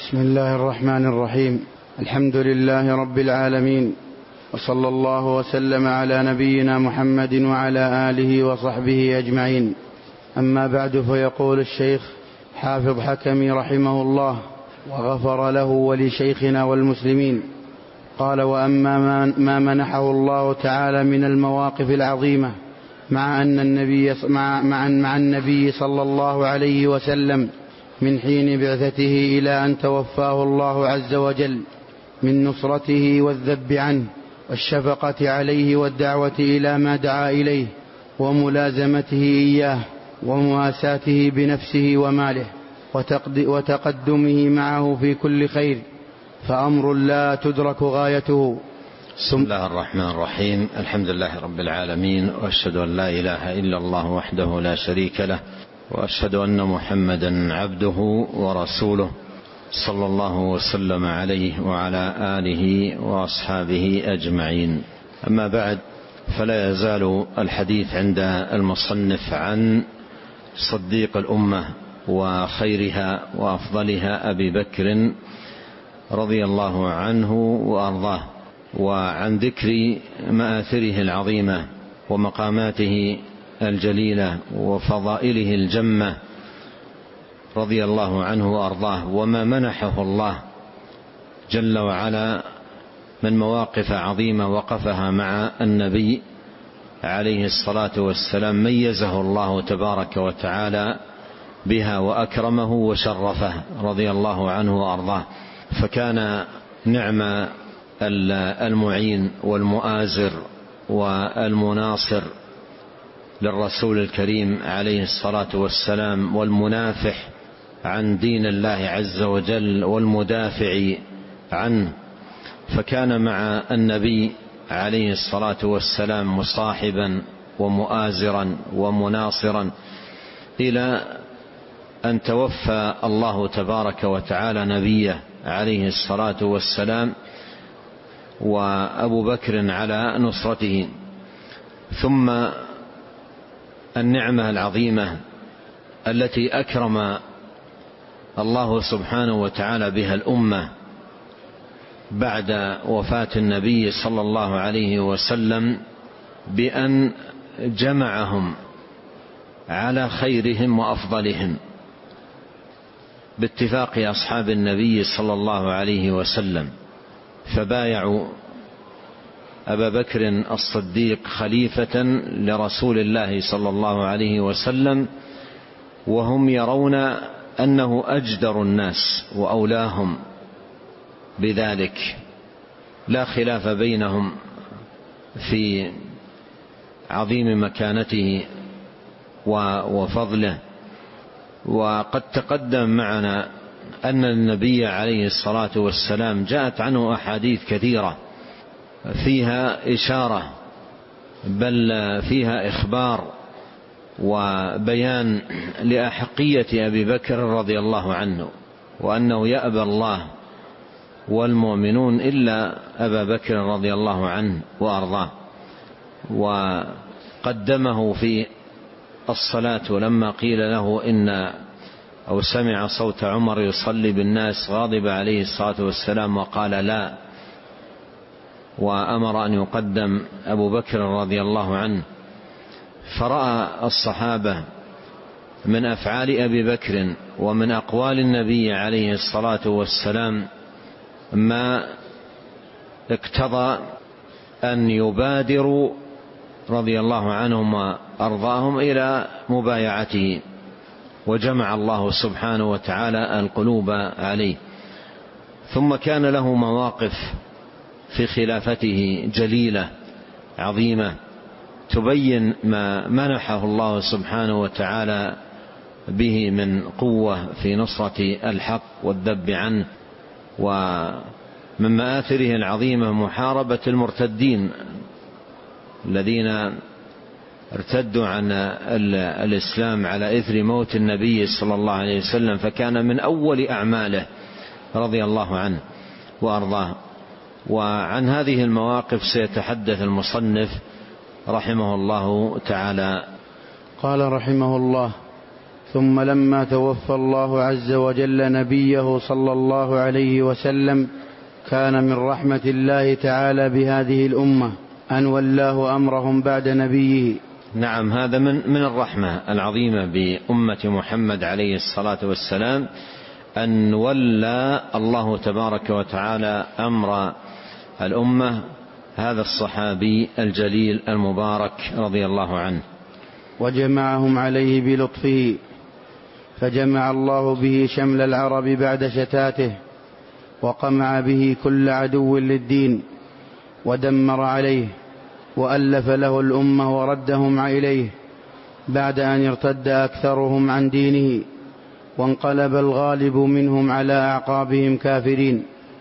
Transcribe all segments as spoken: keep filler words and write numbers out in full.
بسم الله الرحمن الرحيم. الحمد لله رب العالمين، وصلى الله وسلم على نبينا محمد وعلى آله وصحبه أجمعين. أما بعد، فيقول الشيخ حافظ حكمي رحمه الله وغفر له ولشيخنا والمسلمين، قال: وأما ما منحه الله تعالى من المواقف العظيمة مع أن النبي مع, مع, مع النبي صلى الله عليه وسلم من حين بعثته إلى أن توفاه الله عز وجل، من نصرته والذب عنه والشفقة عليه والدعوة إلى ما دعا إليه وملازمته إياه ومواساته بنفسه وماله وتقدمه معه في كل خير، فأمر لا تدرك غايته. بسم الله الرحمن الرحيم. الحمد لله رب العالمين، وأشهد أن لا إله إلا الله وحده لا شريك له، وأشهد أن محمدا عبده ورسوله، صلى الله وسلم عليه وعلى آله وأصحابه أجمعين. أما بعد، فلا يزال الحديث عند المصنف عن صديق الأمة وخيرها وأفضلها أبي بكر رضي الله عنه وأرضاه، وعن ذكر مآثره العظيمة ومقاماته الجليلة وفضائله الجمة رضي الله عنه وأرضاه، وما منحه الله جل وعلا من مواقف عظيمة وقفها مع النبي عليه الصلاة والسلام، ميزه الله تبارك وتعالى بها وأكرمه وشرفه رضي الله عنه وأرضاه. فكان نعم المعين والمؤازر والمناصر للرسول الكريم عليه الصلاة والسلام، والمنافح عن دين الله عز وجل والمدافع عنه. فكان مع النبي عليه الصلاة والسلام مصاحبا ومؤازرا ومناصرا إلى أن توفى الله تبارك وتعالى نبيه عليه الصلاة والسلام، وأبو بكر على نصرته. ثم النعمة العظيمة التي أكرم الله سبحانه وتعالى بها الأمة بعد وفاة النبي صلى الله عليه وسلم، بأن جمعهم على خيرهم وأفضلهم باتفاق أصحاب النبي صلى الله عليه وسلم، فبايعوا أبا بكر الصديق خليفة لرسول الله صلى الله عليه وسلم، وهم يرون أنه أجدر الناس وأولاهم بذلك، لا خلاف بينهم في عظيم مكانته وفضله. وقد تقدم معنا أن النبي عليه الصلاة والسلام جاءت عنه أحاديث كثيرة فيها إشارة، بل فيها إخبار وبيان لأحقية أبي بكر رضي الله عنه، وأنه يأبى الله والمؤمنون إلا أبا بكر رضي الله عنه وأرضاه. وقدمه في الصلاة لما قيل له إن أو سمع صوت عمر يصلي بالناس، غاضب عليه الصلاة والسلام وقال لا، وأمر أن يقدم أبو بكر رضي الله عنه. فرأى الصحابة من أفعال أبي بكر ومن أقوال النبي عليه الصلاة والسلام ما اقتضى أن يبادروا رضي الله عنهم وأرضاهم إلى مبايعته، وجمع الله سبحانه وتعالى القلوب عليه. ثم كان له مواقف في خلافته جليلة عظيمة تبين ما منحه الله سبحانه وتعالى به من قوة في نصرة الحق والذب عنه. ومن مآثره العظيمة محاربة المرتدين الذين ارتدوا عن الإسلام على إثر موت النبي صلى الله عليه وسلم، فكان من أول أعماله رضي الله عنه وأرضاه. وعن هذه المواقف سيتحدث المصنف رحمه الله تعالى. قال رحمه الله: ثم لما توفى الله عز وجل نبيه صلى الله عليه وسلم كان من رحمة الله تعالى بهذه الأمة أن ولاه أمرهم بعد نبيه. نعم، هذا من من الرحمة العظيمة بأمة محمد عليه الصلاة والسلام أن ولى الله تبارك وتعالى أمر الأمة هذا الصحابي الجليل المبارك رضي الله عنه، وجمعهم عليه بلطفه، فجمع الله به شمل العرب بعد شتاته، وقمع به كل عدو للدين، ودمر عليه، وألف له الأمة وردهم إليه بعد أن ارتد أكثرهم عن دينه، وانقلب الغالب منهم على أعقابهم كافرين،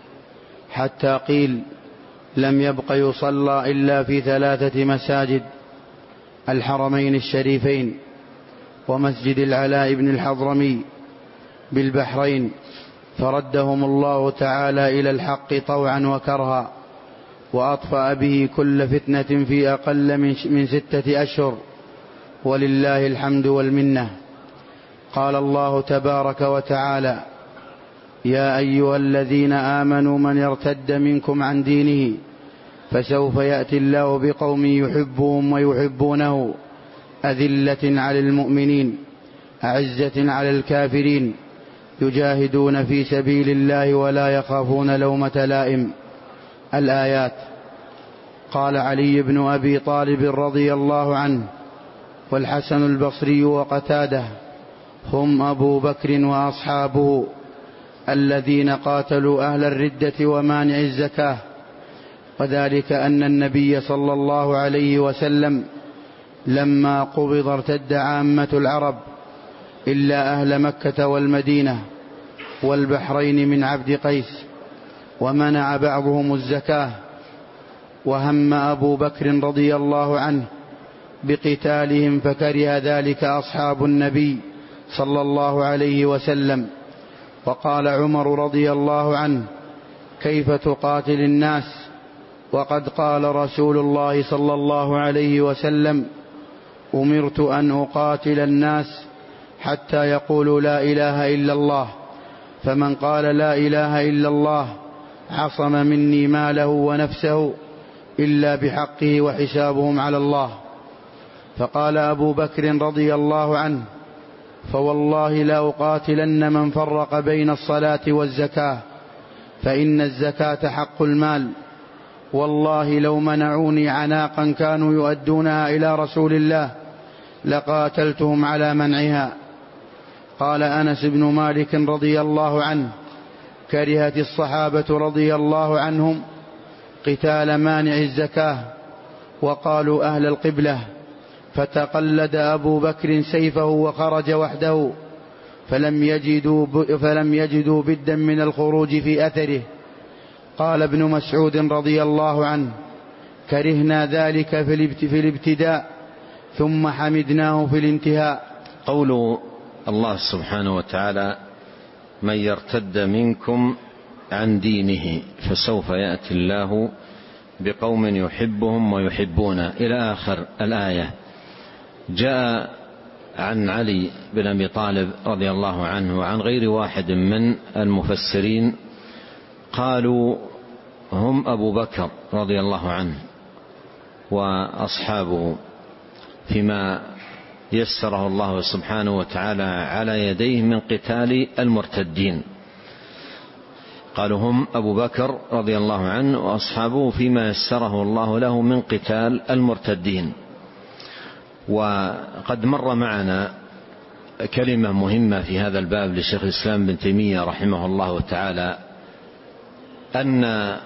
حتى قيل لم يبق يصلى إلا في ثلاثة مساجد: الحرمين الشريفين، ومسجد العلاء بن الحضرمي بالبحرين، فردهم الله تعالى إلى الحق طوعا وكرها، وأطفأ به كل فتنة في أقل من ستة أشهر، ولله الحمد والمنة. قال الله تبارك وتعالى: يا أيها الذين آمنوا من ارتد منكم عن دينه فسوف يأتي الله بقوم يحبهم ويحبونه أذلة على المؤمنين أعزة على الكافرين يجاهدون في سبيل الله ولا يخافون لومة لائم. الآيات. قال علي بن أبي طالب رضي الله عنه والحسن البصري وقتاده: هم أبو بكر وأصحابه الذين قاتلوا أهل الردة ومانع الزكاة، وذلك أن النبي صلى الله عليه وسلم لما قبض ارتد عامة العرب إلا أهل مكة والمدينة والبحرين من عبد قيس، ومنع بعضهم الزكاة، وهم أبو بكر رضي الله عنه بقتالهم، فكره ذلك أصحاب النبي صلى الله عليه وسلم. وقال عمر رضي الله عنه: كيف تقاتل الناس وقد قال رسول الله صلى الله عليه وسلم: أمرت أن أقاتل الناس حتى يقولوا لا إله إلا الله، فمن قال لا إله إلا الله عصم مني ماله ونفسه إلا بحقه وحسابهم على الله. فقال أبو بكر رضي الله عنه: فوالله لا أقاتلن من فرق بين الصلاة والزكاة، فإن الزكاة حق المال، والله لو منعوني عناقا كانوا يؤدونها إلى رسول الله لقاتلتهم على منعها. قال أنس بن مالك رضي الله عنه: كرهت الصحابة رضي الله عنهم قتال مانع الزكاة، وقالوا أهل القبلة، فتقلد أبو بكر سيفه وخرج وحده، فلم يجدوا, فلم يجدوا بدا من الخروج في أثره. قال ابن مسعود رضي الله عنه: كرهنا ذلك في الابتداء ثم حمدناه في الانتهاء. قول الله سبحانه وتعالى: من يرتد منكم عن دينه فسوف يأتي الله بقوم يحبهم ويحبونه إلى آخر الآية، جاء عن علي بن أبي طالب رضي الله عنه وعن غير واحد من المفسرين قالوا: هم أبو بكر رضي الله عنه وأصحابه فيما يسره الله سبحانه وتعالى على يديه من قتال المرتدين. قالوا هم أبو بكر رضي الله عنه وأصحابه فيما يسره الله له من قتال المرتدين. وقد مر معنا كلمة مهمة في هذا الباب لشيخ الإسلام بن تيمية رحمه الله تعالى، أن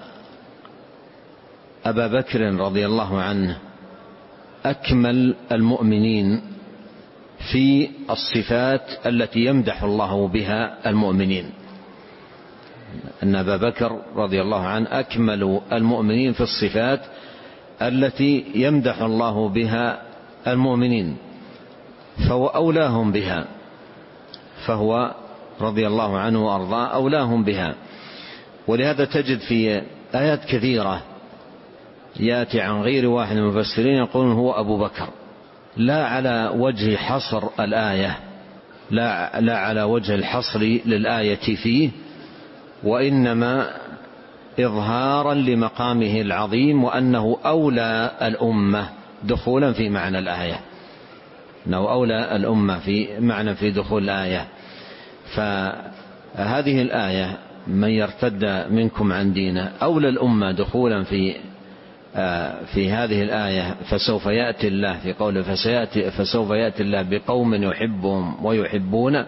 أبا بكر رضي الله عنه أكمل المؤمنين في الصفات التي يمدح الله بها المؤمنين، أن أبا بكر رضي الله عنه أكمل المؤمنين في الصفات التي يمدح الله بها المؤمنين، فهو أولاهم بها، فهو رضي الله عنه وأرضاه أولاهم بها. ولهذا تجد في آيات كثيرة يأتي عن غير واحد من المفسرين يقولون هو أبو بكر، لا على وجه حصر الآية، لا, لا على وجه الحصر للآية فيه، وإنما إظهارا لمقامه العظيم، وأنه أولى الأمة دخولا في معنى الآية، أنه أولى الأمة في معنى في دخول الآية. فهذه الآية من يرتد منكم عن دينه أولى الأمة دخولا في في هذه الآية. فسوف يأتي الله في قوله فسيأتي فسوف يأتي الله بقوم يحبهم ويحبون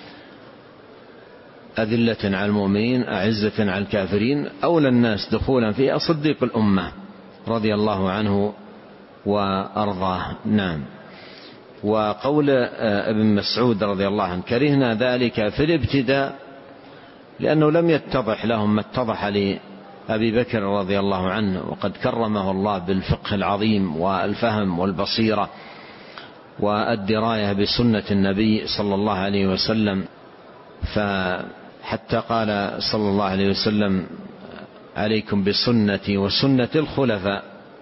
أذلة على المؤمنين أعزة على الكافرين. أولى الناس دخولا فيها صديق الأمة رضي الله عنه وأرضاه. نعم. وقول ابن مسعود رضي الله عنه كرهنا ذلك في الابتداء لأنه لم يتضح لهم ما اتضح لأبي بكر رضي الله عنه، وقد كرمه الله بالفقه العظيم والفهم والبصيرة والدراية بسنة النبي صلى الله عليه وسلم. فحتى قال صلى الله عليه وسلم عليكم بسنتي وسنة الخلفاء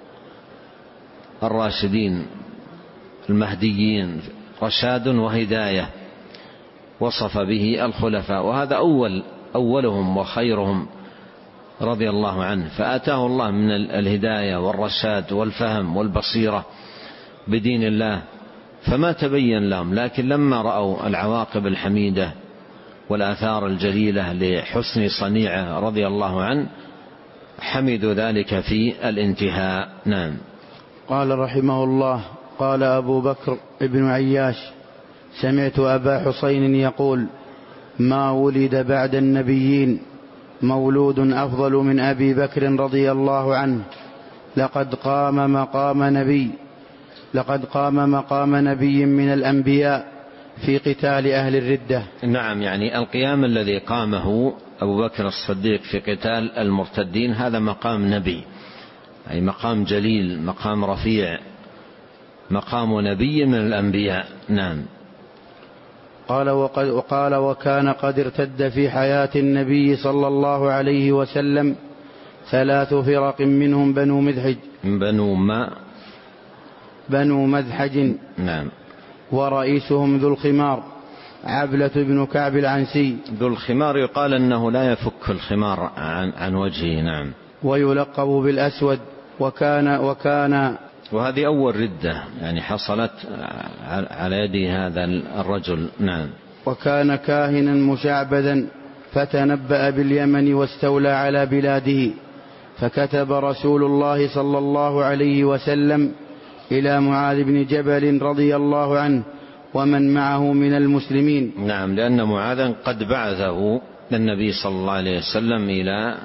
الراشدين المهديين، رشاد وهداية وصف به الخلفاء، وهذا أول أولهم وخيرهم رضي الله عنه. فآتاه الله من الهداية والرشاد والفهم والبصيرة بدين الله، فما تبين لهم، لكن لما رأوا العواقب الحميدة والآثار الجليلة لحسن صنيعه رضي الله عنه حمدوا ذلك في الانتهاء. نعم. قال رحمه الله: قال أبو بكر ابن عياش: سمعت أبا حسين يقول: ما ولد بعد النبيين مولود أفضل من أبي بكر رضي الله عنه، لقد قام مقام نبي لقد قام مقام نبي من الأنبياء في قتال أهل الردة. نعم، يعني القيام الذي قامه أبو بكر الصديق في قتال المرتدين هذا مقام نبي، أي مقام جليل، مقام رفيع، مقام نبي من الأنبياء. نعم. قال وقد وقال وكان قد ارتد في حياة النبي صلى الله عليه وسلم ثلاث فرق، منهم بنو مذحج بنو ما بنو مذحج نعم، ورئيسهم ذو الخمار عبلة بن كعب العنسي. ذو الخمار يقال أنه لا يفك الخمار عن, عن وجهه. نعم. ويلقب بالأسود. وكان وكان وهذه أول ردة يعني حصلت على يد هذا الرجل. نعم. وكان كاهنا مشعبذا فتنبأ باليمن واستولى على بلاده، فكتب رسول الله صلى الله عليه وسلم إلى معاذ بن جبل رضي الله عنه ومن معه من المسلمين. نعم، لأن معاذا قد بعثه النبي صلى الله عليه وسلم إلى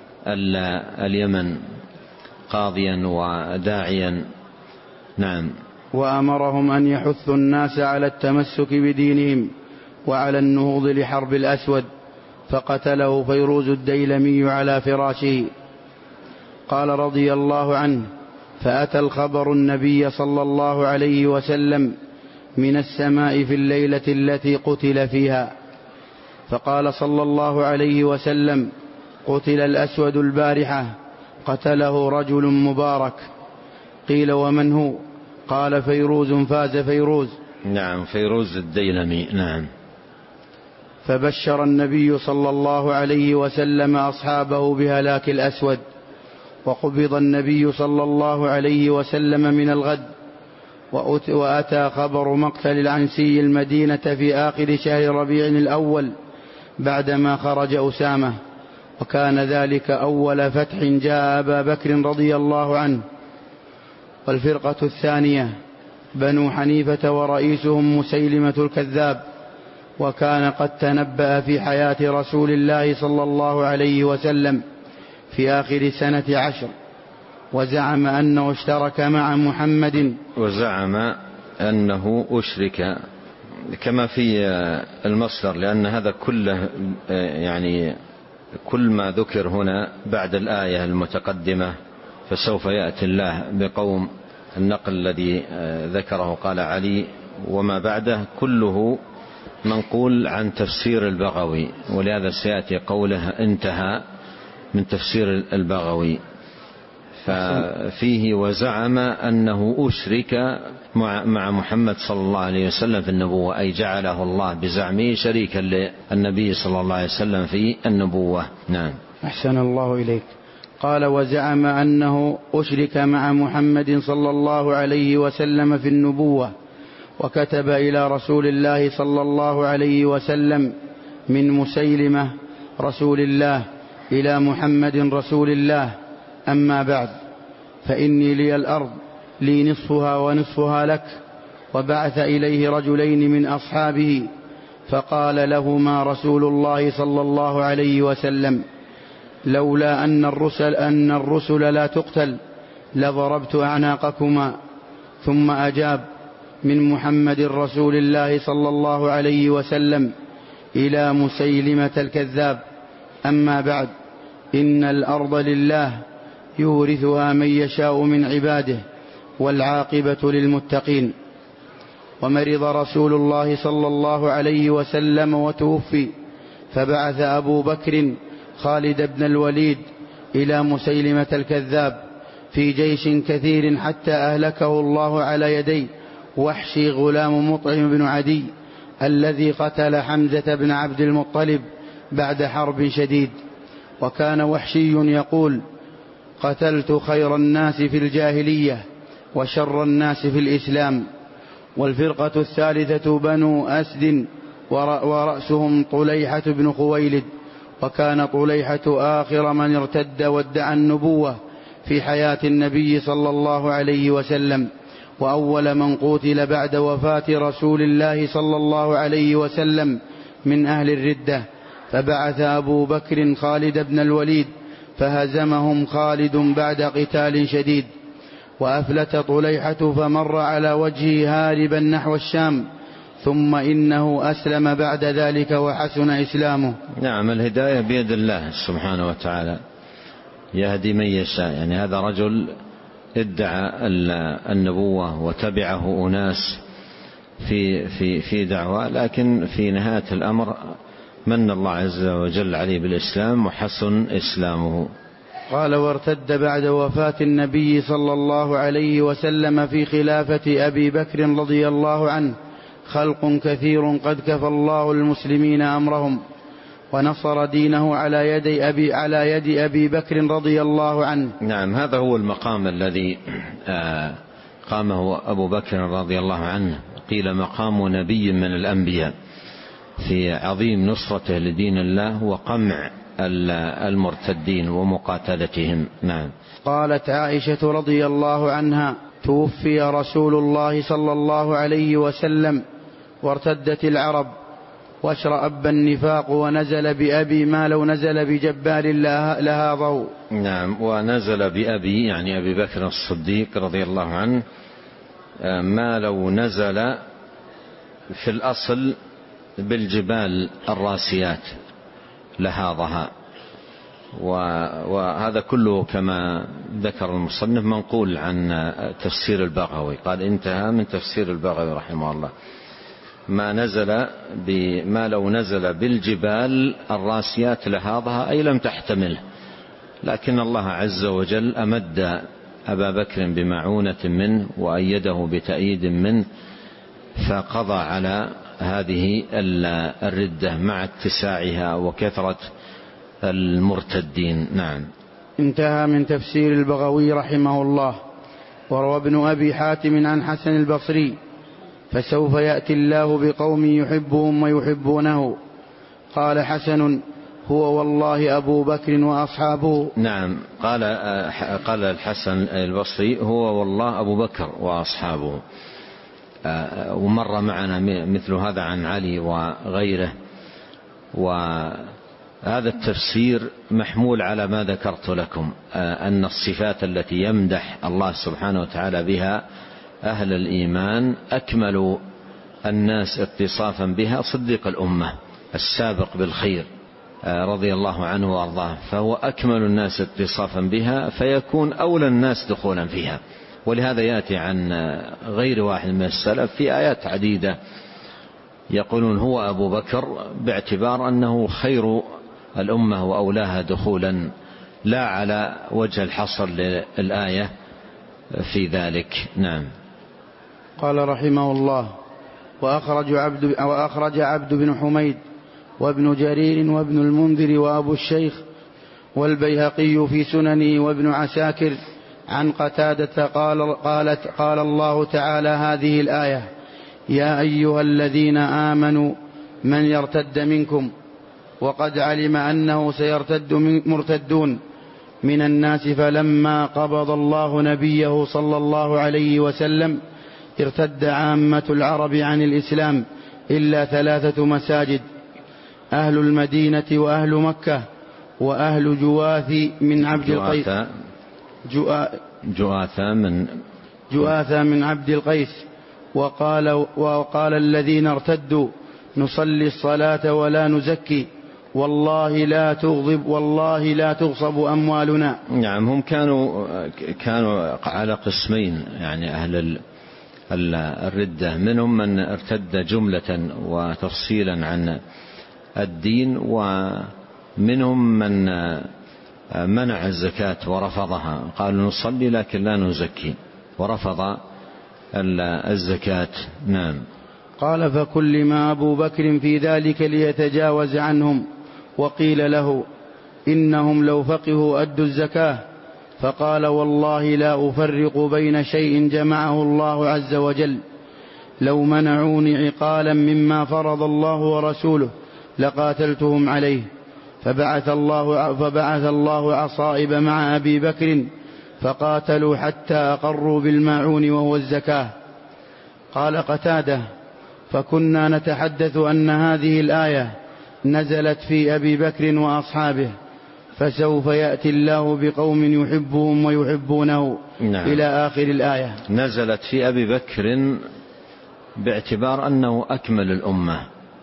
اليمن قاضيا وداعيا. نعم. وأمرهم أن يحثوا الناس على التمسك بدينهم وعلى النهوض لحرب الأسود، فقتله فيروز الديلمي على فراشه. قال رضي الله عنه: فأتى الخبر النبي صلى الله عليه وسلم من السماء في الليلة التي قتل فيها، فقال صلى الله عليه وسلم: قتل الأسود البارحة، قتله رجل مبارك. قيل: ومن هو؟ قال: فيروز فاز فيروز. نعم، فيروز الديلمي. نعم. فبشر النبي صلى الله عليه وسلم أصحابه بهلاك الأسود. وقبض النبي صلى الله عليه وسلم من الغد، وأتى خبر مقتل العنسي المدينة في آخر شهر ربيع الأول بعدما خرج أسامة، وكان ذلك أول فتح جاء أبا بكر رضي الله عنه. والفرقة الثانية بنو حنيفة ورئيسهم مسيلمة الكذاب، وكان قد تنبأ في حياة رسول الله صلى الله عليه وسلم في آخر سنة عشر، وزعم أنه اشترك مع محمد وزعم أنه أشرك كما في المصدر، لأن هذا كله يعني كل ما ذكر هنا بعد الآية المتقدمة فسوف يأتي الله بقوم، النقل الذي ذكره قال علي وما بعده كله منقول عن تفسير البغوي، ولهذا سيأتي قوله انتهى من تفسير البغوي. ففيه وزعم أنه أشرك مع محمد صلى الله عليه وسلم في النبوة، أي جعله الله بزعمه شريكا للنبي صلى الله عليه وسلم في النبوة. نعم. أحسن الله إليك. قال وزعم أنه أشرك مع محمد صلى الله عليه وسلم في النبوة، وكتب إلى رسول الله صلى الله عليه وسلم من مسيلمة رسول الله إلى محمد رسول الله. أما بعد، فإني لي الأرض لي نصفها ونصفها لك. وبعث إليه رجلين من أصحابه، فقال لهما رسول الله صلى الله عليه وسلم: لولا أن الرسل, أن الرسل لا تقتل لضربت أعناقكما. ثم أجاب: من محمد رسول الله صلى الله عليه وسلم إلى مسيلمة الكذاب. أما بعد، إن الأرض لله يورثها من يشاء من عباده، والعاقبة للمتقين. ومرض رسول الله صلى الله عليه وسلم وتوفي، فبعث أبو بكر خالد بن الوليد إلى مسيلمة الكذاب في جيش كثير حتى أهلكه الله على يدي وحشي غلام مطعم بن عدي الذي قتل حمزة بن عبد المطلب بعد حرب شديد. وكان وحشي يقول: قتلت خير الناس في الجاهلية وشر الناس في الإسلام. والفرقة الثالثة بنو أسد ورأسهم طليحة بن خويلد، وكان طليحة آخر من ارتد وادعى النبوة في حياة النبي صلى الله عليه وسلم، وأول من قتل بعد وفاة رسول الله صلى الله عليه وسلم من أهل الردة. فبعث أبو بكر خالد بن الوليد فهزمهم خالد بعد قتال شديد، وأفلت طليحة فمر على وجهه هاربا نحو الشام، ثم إنه أسلم بعد ذلك وحسن إسلامه. نعم، الهداية بيد الله سبحانه وتعالى، يهدي من يشاء. يعني هذا رجل ادعى النبوة وتبعه أناس في في في دعوة، لكن في نهاية الأمر من الله عز وجل عليه بالإسلام وحسن إسلامه. قال: وارتد بعد وفاة النبي صلى الله عليه وسلم في خلافة أبي بكر رضي الله عنه خلق كثير قد كفى الله المسلمين أمرهم، ونصر دينه على يد أبي, على يد أبي بكر رضي الله عنه. نعم، هذا هو المقام الذي قامه أبو بكر رضي الله عنه، قيل مقام نبي من الأنبياء في عظيم نصرته لدين الله وقمع المرتدين ومقاتلتهم. نعم. قالت عائشة رضي الله عنها: توفي رسول الله صلى الله عليه وسلم وارتدت العرب واشرأب النفاق، ونزل بأبي ما لو نزل بجبار لها ضوء. نعم، ونزل بأبي يعني أبي بكر الصديق رضي الله عنه ما لو نزل في الأصل بالجبال الراسيات لهاضها. وهذا كله كما ذكر المصنف منقول عن تفسير البغوي، قال انتهى من تفسير البغوي رحمه الله: ما نزل بما لو نزل بالجبال الراسيات لهاضها، أي لم تحتمله، لكن الله عز وجل أمد أبا بكر بمعونة منه وأيده بتأييد منه، فقضى على هذه الردة مع اتساعها وكثرة المرتدين. نعم. انتهى من تفسير البغوي رحمه الله. وروى ابن أبي حاتم عن حسن البصري: فسوف يأتي الله بقوم يحبهم ويحبونه. قال حسن: هو والله أبو بكر وأصحابه. نعم، قال قال الحسن البصري: هو والله أبو بكر وأصحابه. ومر معنا مثل هذا عن علي وغيره. وهذا التفسير محمول على ما ذكرت لكم، أن الصفات التي يمدح الله سبحانه وتعالى بها أهل الإيمان أكمل الناس اتصافا بها صديق الأمة السابق بالخير رضي الله عنه وأرضاه، فهو أكمل الناس اتصافا بها، فيكون أولى الناس دخولا فيها. ولهذا يأتي عن غير واحد من السلف في آيات عديدة يقولون هو أبو بكر، باعتبار أنه خير الأمة وأولاها دخولا لا على وجه الحصر للآية في ذلك. نعم. قال رحمه الله: وأخرج عبد, وأخرج عبد بن حميد وابن جرير وابن المنذر وأبو الشيخ والبيهقي في سننه وابن عساكر عن قتادة قال, قالت قال الله تعالى هذه الآية: يا أيها الذين آمنوا من يرتد منكم، وقد علم أنه سيرتد من مرتدون من الناس، فلما قبض الله نبيه صلى الله عليه وسلم ارتد عامة العرب عن الإسلام إلا ثلاثة مساجد: أهل المدينة وأهل مكة وأهل جواث من عبد القيس جواثة من جواثة من عبد القيس. وقال, وقال الذين ارتدوا: نصلي الصلاة ولا نزكي، والله لا تغضب والله لا تغصب أموالنا. نعم. هم كانوا كانوا على قسمين، يعني أهل الردة منهم من ارتد جملة وتفصيلا عن الدين، ومنهم من منع الزكاة ورفضها، قالوا نصلي لكن لا نزكي، ورفض الزكاة. نعم. قال: فكلم أبو بكر في ذلك ليتجاوز عنهم، وقيل له: إنهم لو فقهوا أدوا الزكاة. فقال: والله لا أفرق بين شيء جمعه الله عز وجل، لو منعوني عقالا مما فرض الله ورسوله لقاتلتهم عليه. فبعث الله, فبعث الله عصائب مع أبي بكر فقاتلوا حتى أقروا بالماعون وهو الزكاة. قال قتادة: فكنا نتحدث أن هذه الآية نزلت في أبي بكر وأصحابه، فسوف يأتي الله بقوم يحبهم ويحبونه. نعم. إلى آخر الآية. نزلت في أبي بكر باعتبار أنه أكمل الأمة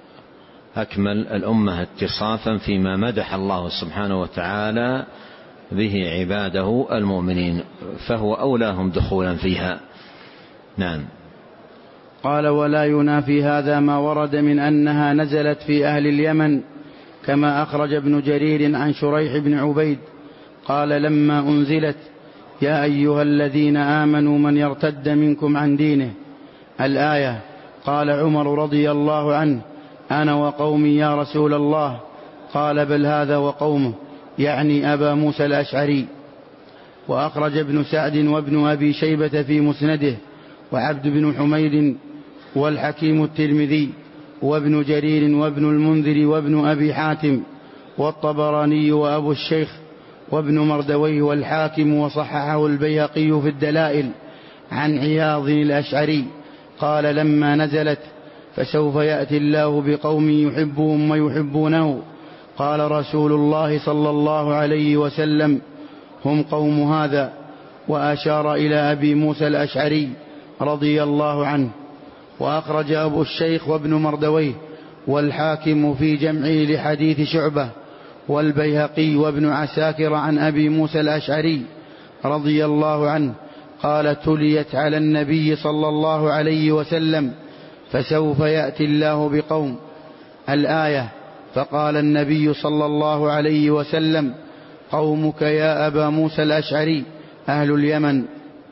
أكمل الأمة اتصافا فيما مدح الله سبحانه وتعالى به عباده المؤمنين، فهو أولاهم دخولا فيها. نعم. قال: ولا ينافي هذا ما ورد من أنها نزلت في أهل اليمن، كما أخرج ابن جرير عن شريح بن عبيد قال: لما أنزلت يا أيها الذين آمنوا من يرتد منكم عن دينه الآية، قال عمر رضي الله عنه: أنا وقومي يا رسول الله. قال: بل هذا وقومه، يعني أبا موسى الأشعري. وأخرج ابن سعد وابن أبي شيبة في مسنده، وعبد بن حميد والحكيم الترمذي وابن جرير وابن المنذر وابن أبي حاتم والطبراني وأبو الشيخ وابن مردويه والحاكم، وصححه البيهقي في الدلائل عن عياض الأشعري قال: لما نزلت فسوف يأتي الله بقوم يحبهم ويحبونه، قال رسول الله صلى الله عليه وسلم: هم قوم هذا، وأشار إلى أبي موسى الأشعري رضي الله عنه. وأخرج أبو الشيخ وابن مردويه والحاكم في جمعه لحديث شعبة والبيهقي وابن عساكر عن أبي موسى الأشعري رضي الله عنه قال: تليت على النبي صلى الله عليه وسلم: فسوف يأتي الله بقوم الآية، فقال النبي صلى الله عليه وسلم: قومك يا أبا موسى الأشعري أهل اليمن.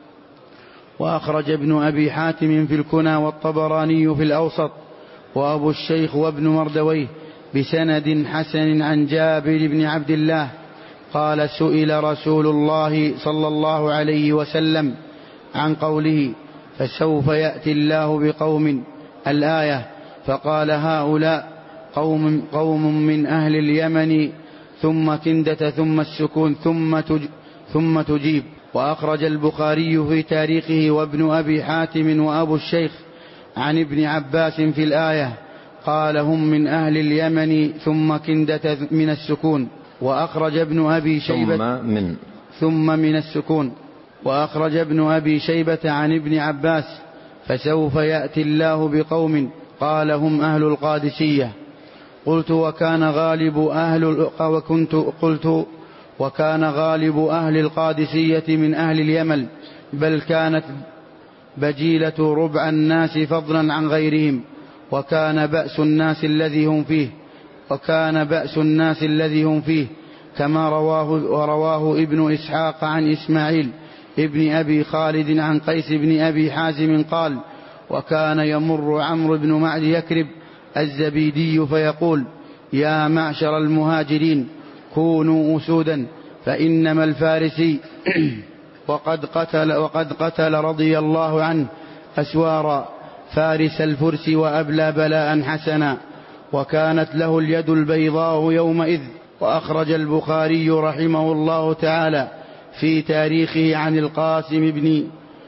وأخرج ابن أبي حاتم في الكنى والطبراني في الأوسط وأبو الشيخ وابن مردويه بسند حسن عن جابر بن عبد الله قال: سئل رسول الله صلى الله عليه وسلم عن قوله: فسوف يأتي الله بقوم الآية، فقال: هؤلاء قوم, قوم من أهل اليمن ثم كندة ثم السكون ثم, ثم تجيب. وأخرج البخاري في تاريخه وابن أبي حاتم وأبو الشيخ عن ابن عباس في الآية قال: هم من أهل اليمن ثم كندة من السكون. وأخرج ابن أبي شيبة ثم من, ثم من السكون. وأخرج ابن أبي شيبة عن ابن عباس: فسوف يأتي الله بقوم، قال: هم أهل القادسية. قلت: وكان غالب أهل وكنت قلت وكان غالب أهل القادسية من أهل اليمن، بل كانت بجيلة ربع الناس فضلا عن غيرهم، وكان بأس الناس الذي هم فيه وكان بأس الناس الذي هم فيه كما رواه, ورواه ابن إسحاق عن إسماعيل ابن أبي خالد عن قيس بن أبي حازم قال: وكان يمر عمرو بن معد يكرب الزبيدي فيقول: يا معشر المهاجرين كونوا أسودا، فإنما الفارسي وقد قتل, وقد قتل رضي الله عنه أسوارا فارس الفرس وأبلى بلاء حسنا، وكانت له اليد البيضاء يومئذ. وأخرج البخاري رحمه الله تعالى في تاريخه عن القاسم بن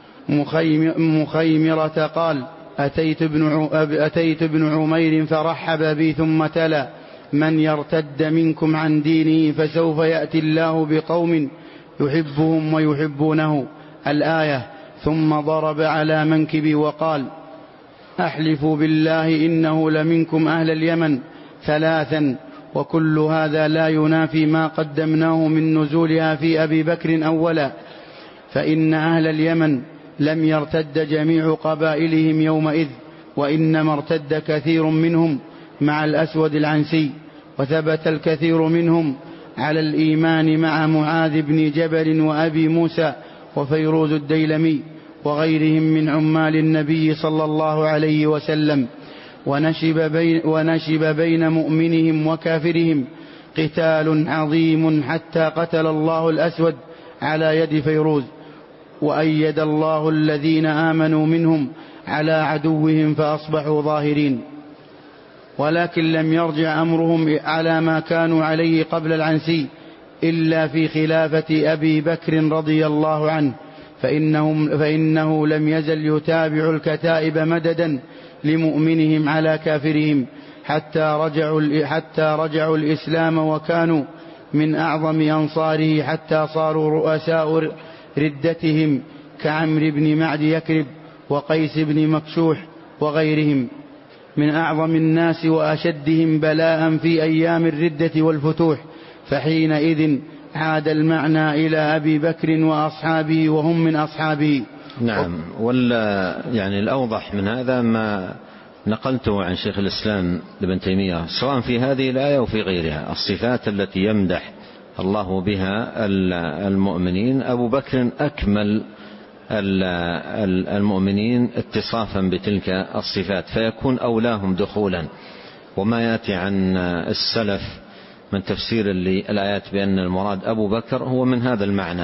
مخيمرة قال: أتيت ابن, أتيت ابن عمير فرحب بي ثم تلا: من يرتد منكم عن دينه فسوف يأتي الله بقوم يحبهم ويحبونه الآية، ثم ضرب على منكبي وقال: أحلف بالله إنه لمنكم أهل اليمن ثلاثا، وكل هذا لا ينافي ما قدمناه من نزولها في أبي بكر أولا، فإن أهل اليمن لم يرتد جميع قبائلهم يومئذ، وإنما ارتد كثير منهم مع الأسود العنسي، وثبت الكثير منهم على الإيمان مع معاذ بن جبل وأبي موسى وفيروز الديلمي وغيرهم من عمال النبي صلى الله عليه وسلم، ونشب بين, ونشب بين مؤمنهم وكافرهم قتال عظيم حتى قتل الله الأسود على يد فيروز، وأيد الله الذين آمنوا منهم على عدوهم فأصبحوا ظاهرين. ولكن لم يرجع أمرهم على ما كانوا عليه قبل العنسي إلا في خلافة أبي بكر رضي الله عنه، فإنهم فإنه لم يزل يتابع الكتائب مددا لمؤمنهم على كافرهم حتى رجعوا, حتى رجعوا الإسلام، وكانوا من أعظم أنصاره حتى صاروا رؤساء ردتهم كعمرو بن معد يكرب وقيس بن مكشوح وغيرهم من أعظم الناس وأشدهم بلاء في أيام الردة والفتوح، فحينئذ عاد المعنى إلى أبي بكر وأصحابه وهم من أصحابه. نعم. ولا يعني الأوضح من هذا ما نقلته عن شيخ الإسلام ابن تيمية سواء في هذه الآية وفي غيرها، الصفات التي يمدح الله بها المؤمنين. أبو بكر أكمل المؤمنين اتصافا بتلك الصفات، فيكون أولاهم دخولا. وما يأتي عن السلف من تفسير للآيات بأن المراد أبو بكر هو من هذا المعنى،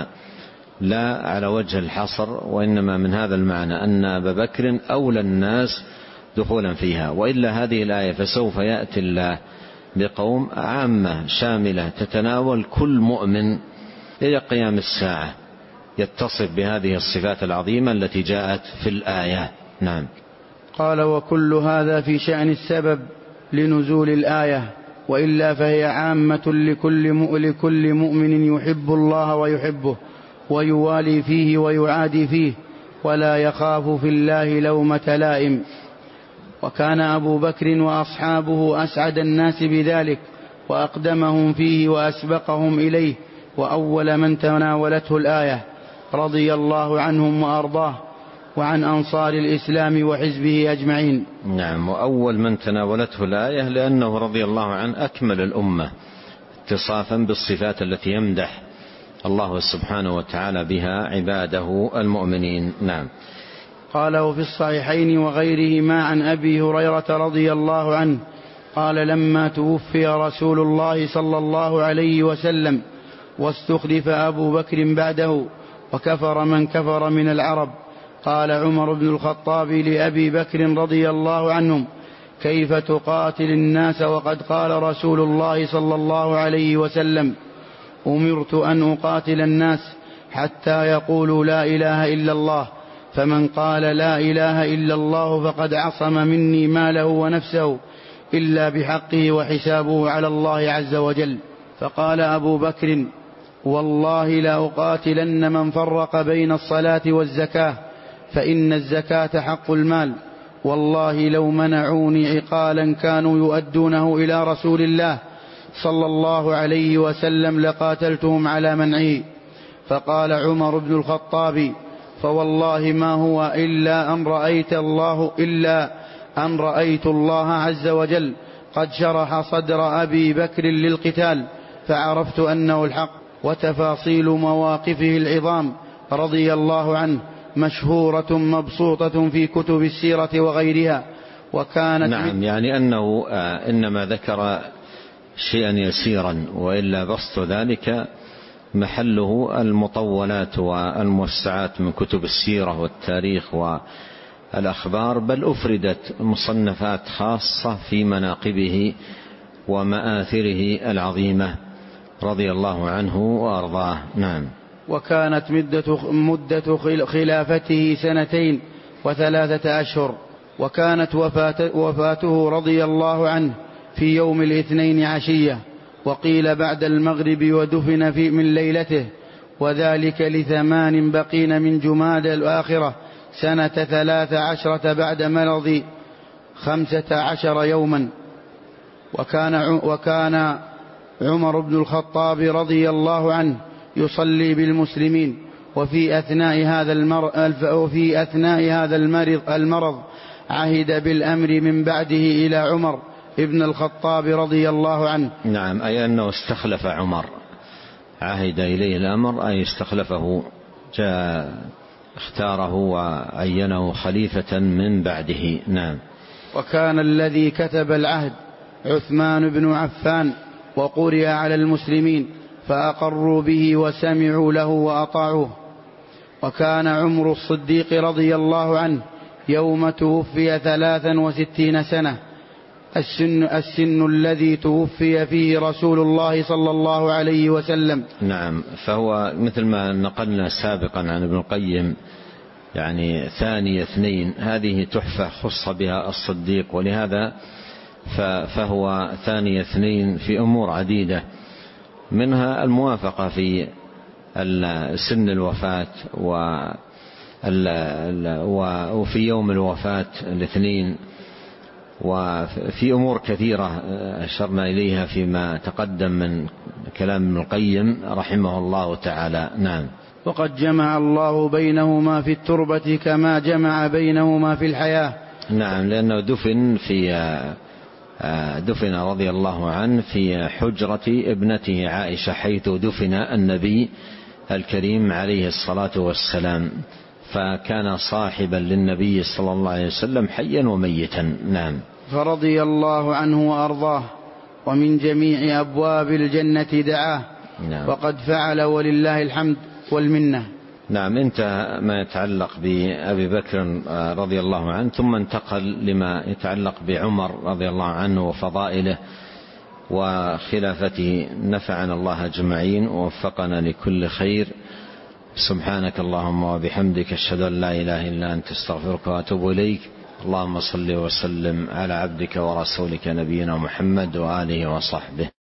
لا على وجه الحصر، وإنما من هذا المعنى أن أبا بكر أولى الناس دخولا فيها. وإلا هذه الآية فسوف يأتي الله بقوم عامة شاملة تتناول كل مؤمن إلى قيام الساعة يتصف بهذه الصفات العظيمة التي جاءت في الآية. نعم. قال: وكل هذا في شأن السبب لنزول الآية، وإلا فهي عامة لكل, لكل مؤمن يحب الله ويحبه ويوالي فيه ويعادي فيه ولا يخاف في الله لومة لائم. وكان أبو بكر وأصحابه أسعد الناس بذلك وأقدمهم فيه وأسبقهم إليه، وأول من تناولته الآية رضي الله عنهم وأرضاه وعن أنصار الإسلام وحزبه أجمعين. نعم. وأول من تناولته الآية لأنه رضي الله عنه أكمل الأمة اتصافا بالصفات التي يمدح الله سبحانه وتعالى بها عباده المؤمنين. نعم. قال: وفي الصحيحين وغيرهما عن أبي هريرة رضي الله عنه قال: لما توفي رسول الله صلى الله عليه وسلم واستخلف أبو بكر بعده وكفر من كفر من العرب، قال عمر بن الخطاب لأبي بكر رضي الله عنهم: كيف تقاتل الناس وقد قال رسول الله صلى الله عليه وسلم: أمرت أن أقاتل الناس حتى يقولوا لا إله إلا الله، فمن قال لا إله إلا الله فقد عصم مني ماله ونفسه إلا بحقه وحسابه على الله عز وجل. فقال أبو بكر: والله لا أقاتلن من فرق بين الصلاة والزكاة، فإن الزكاة حق المال، والله لو منعوني عقالا كانوا يؤدونه إلى رسول الله صلى الله عليه وسلم لقاتلتهم على منعه. فقال عمر بن الخطاب: فوالله ما هو إلا أن رأيت الله إلا أن رأيت الله عز وجل قد شرح صدر أبي بكر للقتال، فعرفت أنه الحق. وتفاصيل مواقفه العظام رضي الله عنه مشهورة مبسوطة في كتب السيرة وغيرها. وكانت نعم، يعني أنه إنما ذكر شيئا يسيرا، وإلا بسط ذلك محله المطولات والموسعات من كتب السيرة والتاريخ والأخبار، بل أفردت مصنفات خاصة في مناقبه ومآثره العظيمة رضي الله عنه وأرضاه. نعم. وكانت مدة, مدة خلافته سنتين وثلاثة أشهر. وكانت وفاته رضي الله عنه في يوم الاثنين عشية، وقيل بعد المغرب، ودفن في من ليلته، وذلك لثمان بقين من جماد الآخرة سنة ثلاث عشرة بعد مرض خمسة عشر يوما. وكان, وكان عمر بن الخطاب رضي الله عنه يصلي بالمسلمين، وفي أثناء هذا المرض, وفي أثناء هذا المرض, المرض عهد بالأمر من بعده إلى عمر ابن الخطاب رضي الله عنه. نعم، أي أنه استخلف عمر، عهد إليه الأمر أي استخلفه، جاء اختاره وعينه خليفة من بعده. نعم. وكان الذي كتب العهد عثمان بن عفان، وقرئ على المسلمين فأقروا به وسمعوا له وأطاعوه. وكان عمر الصديق رضي الله عنه يوم توفي ثلاثا وستين سنة، السن, السن الذي توفي فيه رسول الله صلى الله عليه وسلم. نعم، فهو مثل ما نقلنا سابقا عن ابن القيم، يعني ثاني اثنين، هذه تحفة خص بها الصديق، ولهذا فهو ثاني اثنين في أمور عديدة، منها الموافقة في سن الوفاة وفي يوم الوفاة الاثنين، وفي أمور كثيرة أشرنا إليها فيما تقدم من كلام ابن القيم رحمه الله تعالى. نعم. وقد جمع الله بينهما في التربة كما جمع بينهما في الحياة. نعم، لأنه دفن في دفن رضي الله عنه في حجرة ابنته عائشة، حيث دفن النبي الكريم عليه الصلاة والسلام، فكان صاحبا للنبي صلى الله عليه وسلم حيا وميتا. نعم. فرضي الله عنه وأرضاه، ومن جميع أبواب الجنة دعاه. نعم. وقد فعل ولله الحمد والمنة. نعم، انتهى ما يتعلق بأبي بكر رضي الله عنه، ثم انتقل لما يتعلق بعمر رضي الله عنه وفضائله وخلافته. نفعنا الله أجمعين ووفقنا لكل خير. سبحانك اللهم وبحمدك، أشهد أن لا إله إلا أنت، استغفرك وأتوب إليك. اللهم صل وسلم على عبدك ورسولك نبينا محمد وآله وصحبه.